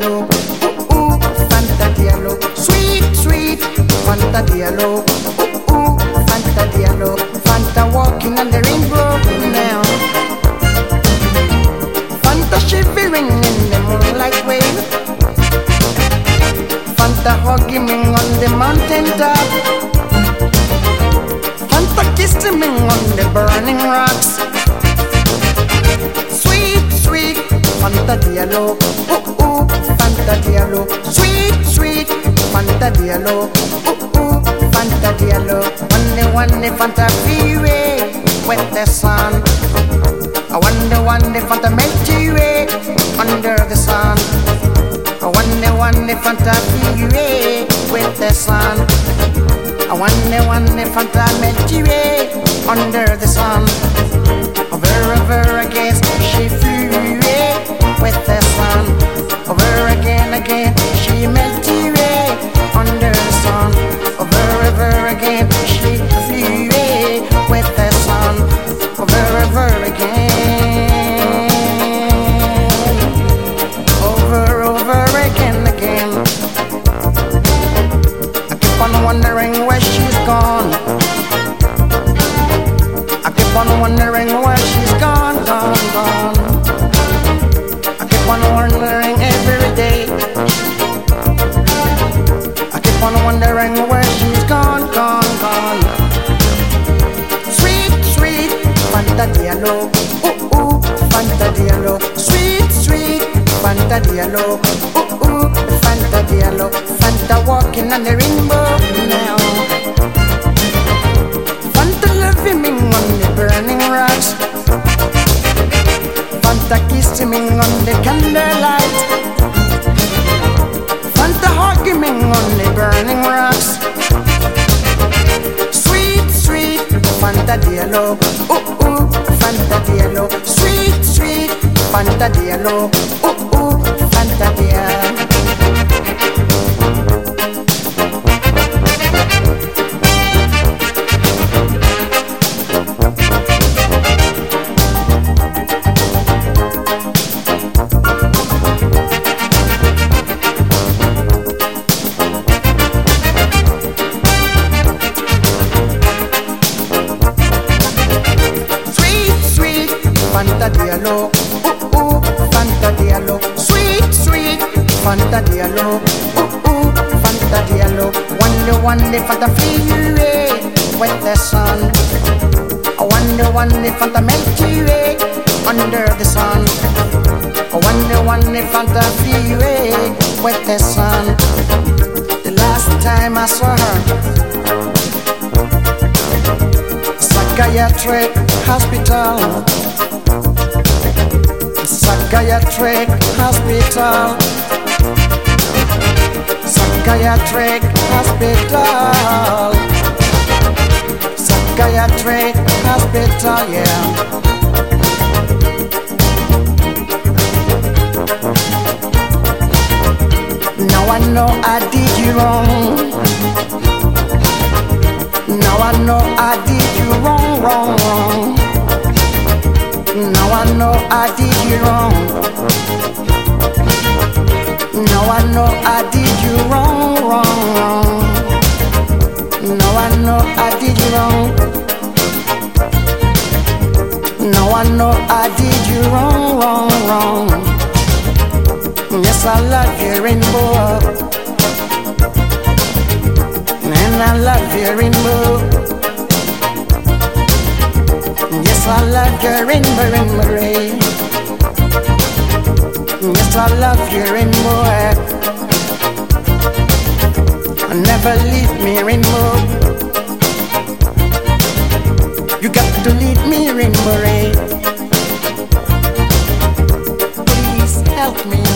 Diallo, ooh ooh, Fanta Diallo, sweet sweet Fanta Diallo, ooh ooh, Fanta Diallo, Fanta walking on the rainbow now, Fanta shivering in the moonlight wave, Fanta hugging me on the mountain top, Fanta kissing me on the burning rocks. Sweet, sweet Fanta Diallo, ooh ooh, Fanta Diallo, sweet, sweet Fanta Diallo, ooh ooh, Fanta Diallo. One Fanta freeway with the sun. I wonder one Fanta Milky Way under the sun. I wonder one Fanta freeway with the sun. I wonder one Fanta Milky Way under the sun. Over again, she flew away with the sun. Over again, she melted away under the sun. Over again, she flew away with the sun. Over again, over again. I keep on wondering where she's gone. I keep on wondering where she's gone. I keep on wondering every day. I keep on wondering where she's gone. Sweet, sweet Fanta Diallo, ooh ooh, Fanta Diallo, sweet, sweet Fanta Diallo, ooh ooh, Fanta Diallo, Fanta walking on the rainbow now. Fanta loving me on the burning rocks, Fanta kissing me on the candlelight, Fanta hugging me on the burning rocks. Sweet, sweet Fanta Diallo, ooh ooh, Fanta Diallo, sweet, sweet Fanta Diallo, ooh ooh, Fanta Diallo. Fanta Diallo, ooh ooh, Fanta Diallo, sweet, sweet Fanta Diallo, ooh ooh, Fanta Diallo. One Fanta flee away with the sun. I wonder one Fanta melt away under the sun. I wonder one Fanta flee away with the sun. The last time I saw her, psychiatric hospital. Psychiatric hospital. Psychiatric hospital. Psychiatric hospital, yeah. Now I know I did you wrong. Now I know I did you wrong. Now I know I did you wrong. Now I know I did you wrong. Now I know I did you wrong. Now I know I did you wrong. Yes, I love your rainbow, and I love your rainbow. Yes, I love your rainbow, ray. Yes, I love your rainbow. Never leave me, rainbow. You got to lead me, rainbow ray. Please help me.